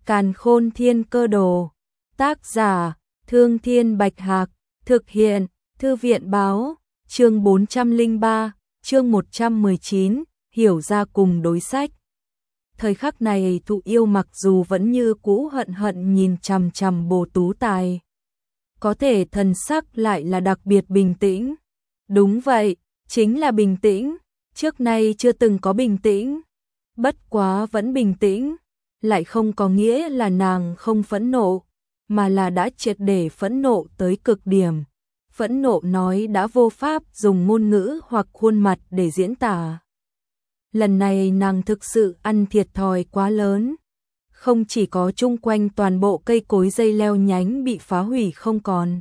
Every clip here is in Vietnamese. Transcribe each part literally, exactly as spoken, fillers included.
Càn Khôn Thiên Cơ Đồ. Tác giả: Thương Thiên Bạch Hạc. Thực hiện: Thư viện Báo. Chương bốn trăm lẻ ba, chương một trăm mười chín, hiểu ra cùng đối sách. Thời khắc này Thụ Yêu mặc dù vẫn như cũ hận hận nhìn chằm chằm Bồ Tú Tài, có thể thần sắc lại là đặc biệt bình tĩnh. Đúng vậy, chính là bình tĩnh, trước nay chưa từng có bình tĩnh. Bất quá vẫn bình tĩnh, lại không có nghĩa là nàng không phẫn nộ, mà là đã triệt để phẫn nộ tới cực điểm. Phẫn nộ nói đã vô pháp dùng ngôn ngữ hoặc khuôn mặt để diễn tả. Lần này nàng thực sự ăn thiệt thòi quá lớn. Không chỉ có chung quanh toàn bộ cây cối dây leo nhánh bị phá hủy không còn,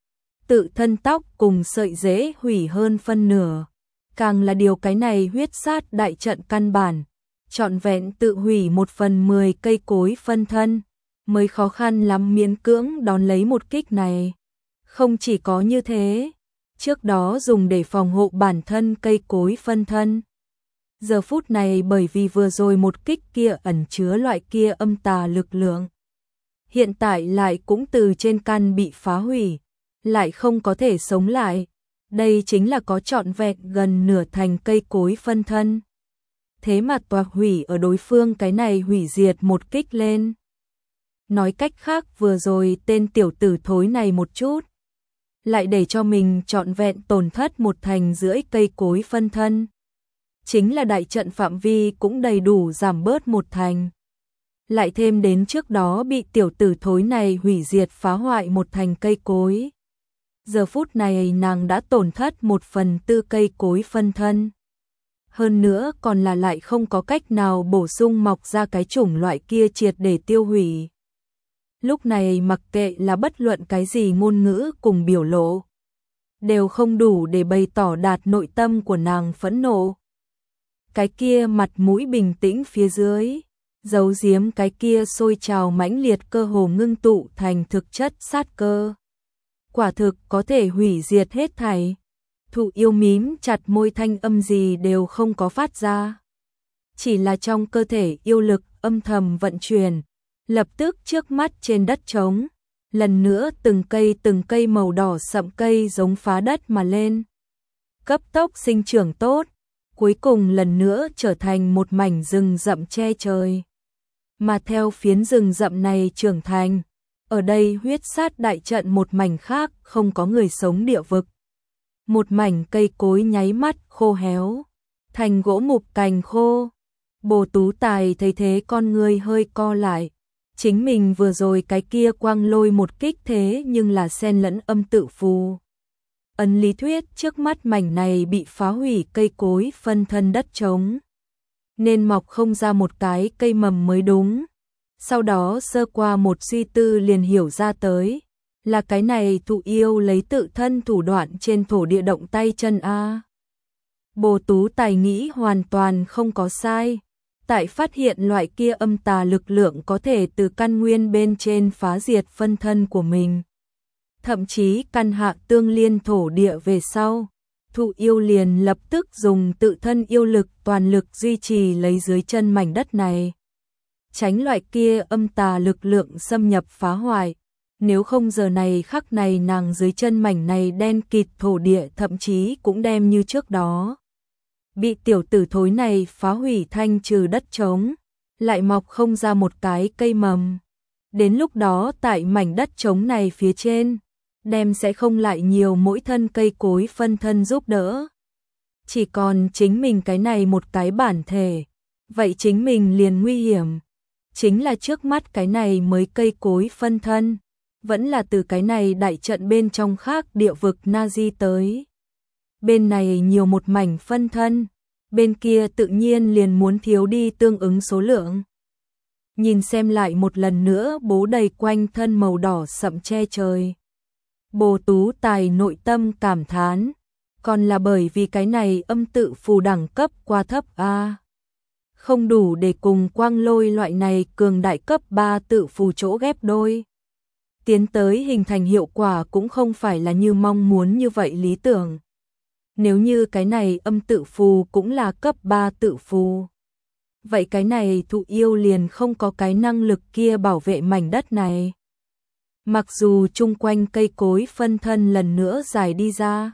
tự thân tóc cùng sợi rễ hủy hơn phân nửa. Càng là điều cái này huyết sát đại trận căn bản, trọn vẹn tự hủy một phần mười cây cối phân thân, mới khó khăn lắm miễn cưỡng đón lấy một kích này. Không chỉ có như thế, trước đó dùng để phòng hộ bản thân cây cối phân thân. Giờ phút này bởi vì vừa rồi một kích kia ẩn chứa loại kia âm tà lực lượng, hiện tại lại cũng từ trên căn bị phá hủy, lại không có thể sống lại. Đây chính là có trọn vẹn gần nửa thành cây cối phân thân. Thế mà tòa hủy ở đối phương cái này hủy diệt một kích lên. Nói cách khác vừa rồi tên tiểu tử thối này một chút, lại để cho mình trọn vẹn tổn thất một thành rưỡi cây cối phân thân. Chính là đại trận phạm vi cũng đầy đủ giảm bớt một thành. Lại thêm đến trước đó bị tiểu tử thối này hủy diệt phá hoại một thành cây cối. Giờ phút này nàng đã tổn thất một phần tư cây cối phân thân. Hơn nữa còn là lại không có cách nào bổ sung mọc ra cái chủng loại kia triệt để tiêu hủy. Lúc này mặc kệ là bất luận cái gì ngôn ngữ cùng biểu lộ, đều không đủ để bày tỏ đạt nội tâm của nàng phẫn nộ. Cái kia mặt mũi bình tĩnh phía dưới, giấu giếm cái kia sôi trào mãnh liệt cơ hồ ngưng tụ thành thực chất sát cơ. Quả thực có thể hủy diệt hết thảy. Thụ Yêu mím chặt môi, thanh âm gì đều không có phát ra. Chỉ là trong cơ thể yêu lực âm thầm vận chuyển, lập tức trước mắt trên đất trống, lần nữa từng cây từng cây màu đỏ sậm cây giống phá đất mà lên. Cấp tốc sinh trưởng tốt, cuối cùng lần nữa trở thành một mảnh rừng rậm che trời. Mà theo phiến rừng rậm này trưởng thành, ở đây huyết sát đại trận một mảnh khác không có người sống địa vực. Một mảnh cây cối nháy mắt khô héo, thành gỗ mục cành khô. Bồ Tú Tài thấy thế con người hơi co lại. Chính mình vừa rồi cái kia quang lôi một kích thế nhưng là xen lẫn âm tự phù. Ấn lý thuyết trước mắt mảnh này bị phá hủy cây cối phân thân đất trống, nên mọc không ra một cái cây mầm mới đúng. Sau đó sơ qua một suy tư liền hiểu ra tới, là cái này Thụ Yêu lấy tự thân thủ đoạn trên thổ địa động tay chân a. Bồ Tú Tài nghĩ hoàn toàn không có sai. Tại phát hiện loại kia âm tà lực lượng có thể từ căn nguyên bên trên phá diệt phân thân của mình, thậm chí căn hạ tương liên thổ địa về sau, Thụ Yêu liền lập tức dùng tự thân yêu lực toàn lực duy trì lấy dưới chân mảnh đất này, tránh loại kia âm tà lực lượng xâm nhập phá hoại. Nếu không giờ này khắc này nàng dưới chân mảnh này đen kịt thổ địa thậm chí cũng đem như trước đó bị tiểu tử thối này phá hủy thanh trừ đất trống, lại mọc không ra một cái cây mầm. Đến lúc đó tại mảnh đất trống này phía trên, đem sẽ không lại nhiều mỗi thân cây cối phân thân giúp đỡ. Chỉ còn chính mình cái này một cái bản thể, vậy chính mình liền nguy hiểm. Chính là trước mắt cái này mới cây cối phân thân, vẫn là từ cái này đại trận bên trong khác địa vực Nazi tới. Bên này nhiều một mảnh phân thân, bên kia tự nhiên liền muốn thiếu đi tương ứng số lượng. Nhìn xem lại một lần nữa bố đầy quanh thân màu đỏ sậm che trời, Bồ Tú Tài nội tâm cảm thán, còn là bởi vì cái này âm tự phù đẳng cấp quá thấp a, không đủ để cùng quang lôi loại này cường đại cấp ba tự phù chỗ ghép đôi. Tiến tới hình thành hiệu quả cũng không phải là như mong muốn như vậy lý tưởng. Nếu như cái này âm tự phù cũng là cấp ba tự phù, vậy cái này thụ yêu liền không có cái năng lực kia bảo vệ mảnh đất này. Mặc dù chung quanh cây cối phân thân lần nữa dài đi ra,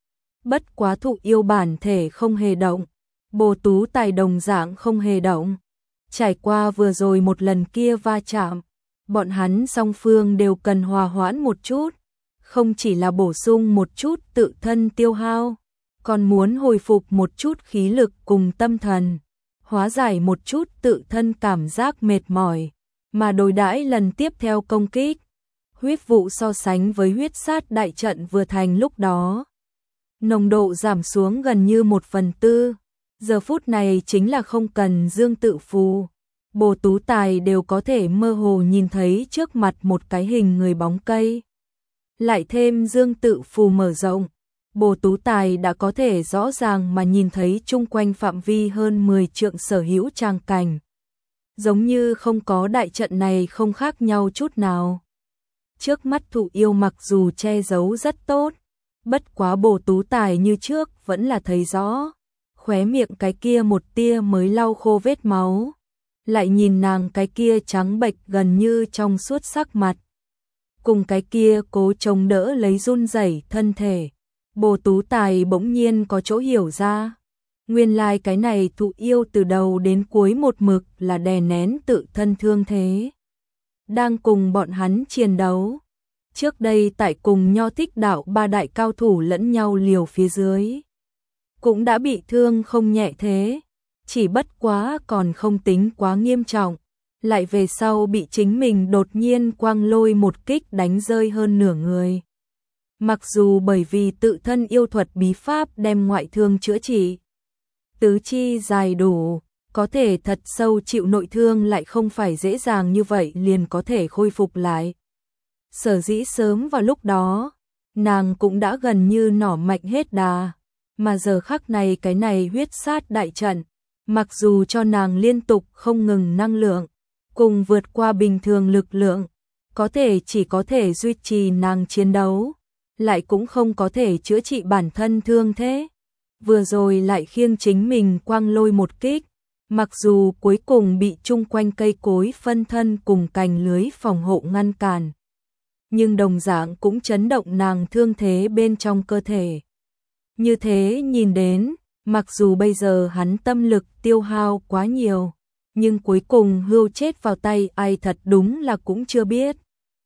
bất quá thụ yêu bản thể không hề động, Bồ Tú Tài đồng dạng không hề động. Trải qua vừa rồi một lần kia va chạm, bọn hắn song phương đều cần hòa hoãn một chút, không chỉ là bổ sung một chút tự thân tiêu hao, còn muốn hồi phục một chút khí lực cùng tâm thần, hóa giải một chút tự thân cảm giác mệt mỏi, mà đối đãi lần tiếp theo công kích. Huyết vụ so sánh với huyết sát đại trận vừa thành lúc đó, nồng độ giảm xuống gần như một phần tư, giờ phút này chính là không cần Dương Tự Phù, Bồ Tú Tài đều có thể mơ hồ nhìn thấy trước mặt một cái hình người bóng cây. Lại thêm Dương Tự Phù mở rộng, Bồ Tú Tài đã có thể rõ ràng mà nhìn thấy chung quanh phạm vi hơn mười trượng sở hữu tràng cảnh. Giống như không có đại trận này không khác nhau chút nào. Trước mắt thụ yêu mặc dù che giấu rất tốt, bất quá Bồ Tú Tài như trước vẫn là thấy rõ, khóe miệng cái kia một tia mới lau khô vết máu, lại nhìn nàng cái kia trắng bệch gần như trong suốt sắc mặt, cùng cái kia cố chống đỡ lấy run rẩy thân thể, Bồ Tú Tài bỗng nhiên có chỗ hiểu ra, nguyên lai like cái này thụ yêu từ đầu đến cuối một mực là đè nén tự thân thương thế, đang cùng bọn hắn chiến đấu. Trước đây tại cùng Nho Thích Đạo ba đại cao thủ lẫn nhau liều phía dưới, cũng đã bị thương không nhẹ thế, chỉ bất quá còn không tính quá nghiêm trọng, lại về sau bị chính mình đột nhiên quang lôi một kích đánh rơi hơn nửa người. Mặc dù bởi vì tự thân yêu thuật bí pháp đem ngoại thương chữa trị, tứ chi dài đủ, có thể thật sâu chịu nội thương lại không phải dễ dàng như vậy liền có thể khôi phục lại. Sở dĩ sớm vào lúc đó, nàng cũng đã gần như nỏ mạnh hết đà, mà giờ khắc này cái này huyết sát đại trận, mặc dù cho nàng liên tục không ngừng năng lượng, cùng vượt qua bình thường lực lượng, có thể chỉ có thể duy trì nàng chiến đấu, lại cũng không có thể chữa trị bản thân thương thế. Vừa rồi lại khiêng chính mình quang lôi một kích, mặc dù cuối cùng bị chung quanh cây cối phân thân cùng cành lưới phòng hộ ngăn cản, nhưng đồng dạng cũng chấn động nàng thương thế bên trong cơ thể. Như thế nhìn đến, mặc dù bây giờ hắn tâm lực tiêu hao quá nhiều, nhưng cuối cùng hưu chết vào tay ai thật đúng là cũng chưa biết.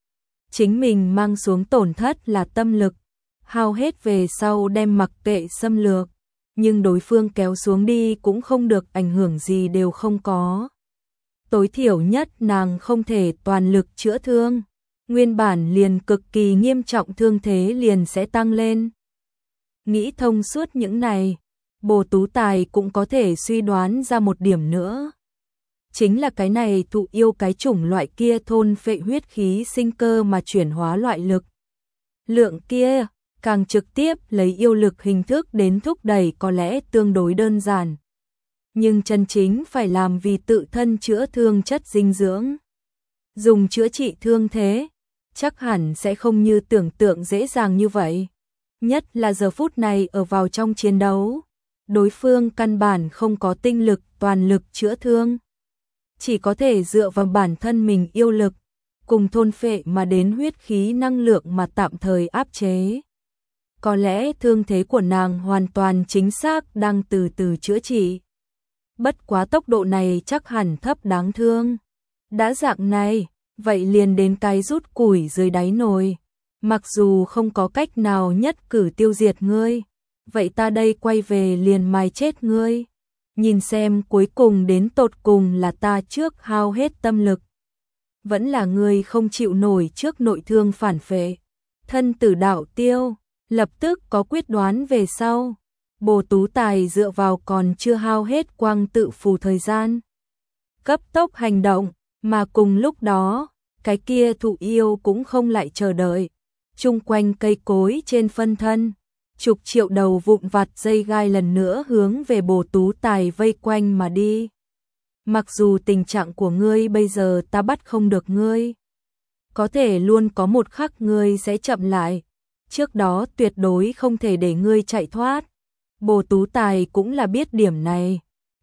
Chính mình mang xuống tổn thất là tâm lực, hao hết về sau đem mặc kệ xâm lược, nhưng đối phương kéo xuống đi cũng không được ảnh hưởng gì đều không có. Tối thiểu nhất nàng không thể toàn lực chữa thương, nguyên bản liền cực kỳ nghiêm trọng thương thế liền sẽ tăng lên. Nghĩ thông suốt những này, Bồ Tú Tài cũng có thể suy đoán ra một điểm nữa. Chính là cái này thụ yêu cái chủng loại kia thôn phệ huyết khí sinh cơ mà chuyển hóa loại lực. Lượng kia, càng trực tiếp lấy yêu lực hình thức đến thúc đẩy có lẽ tương đối đơn giản. Nhưng chân chính phải làm vì tự thân chữa thương chất dinh dưỡng. Dùng chữa trị thương thế, chắc hẳn sẽ không như tưởng tượng dễ dàng như vậy. Nhất là giờ phút này ở vào trong chiến đấu, đối phương căn bản không có tinh lực toàn lực chữa thương. Chỉ có thể dựa vào bản thân mình yêu lực, cùng thôn phệ mà đến huyết khí năng lượng mà tạm thời áp chế. Có lẽ thương thế của nàng hoàn toàn chính xác đang từ từ chữa trị. Bất quá tốc độ này chắc hẳn thấp đáng thương. Đã dạng này, vậy liền đến cái rút củi dưới đáy nồi. Mặc dù không có cách nào nhất cử tiêu diệt ngươi, vậy ta đây quay về liền mài chết ngươi. Nhìn xem cuối cùng đến tột cùng là ta trước hao hết tâm lực, vẫn là ngươi không chịu nổi trước nội thương phản phệ. Thân tử đạo tiêu, lập tức có quyết đoán về sau. Bồ Tú Tài dựa vào còn chưa hao hết quang tự phù thời gian, cấp tốc hành động, mà cùng lúc đó, cái kia thụ yêu cũng không lại chờ đợi. Chung quanh cây cối trên phân thân, chục triệu đầu vụn vặt dây gai lần nữa hướng về Bồ Tú Tài vây quanh mà đi. Mặc dù tình trạng của ngươi bây giờ ta bắt không được ngươi, có thể luôn có một khắc ngươi sẽ chậm lại, trước đó tuyệt đối không thể để ngươi chạy thoát. Bồ Tú Tài cũng là biết điểm này,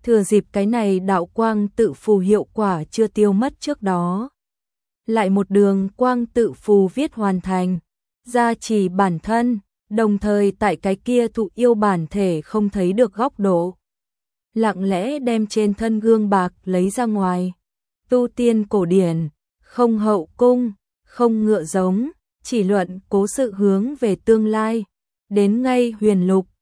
Thừa dịp cái này đạo quang tự phù hiệu quả chưa tiêu mất trước đó. Lại một đường quang tự phù viết hoàn thành, gia trì bản thân, đồng thời tại cái kia thụ yêu bản thể không thấy được góc độ. Lặng lẽ đem trên thân gương bạc lấy ra ngoài. Tu tiên cổ điển, không hậu cung, không ngựa giống, chỉ luận cố sự hướng về tương lai. Đến ngay huyền lục,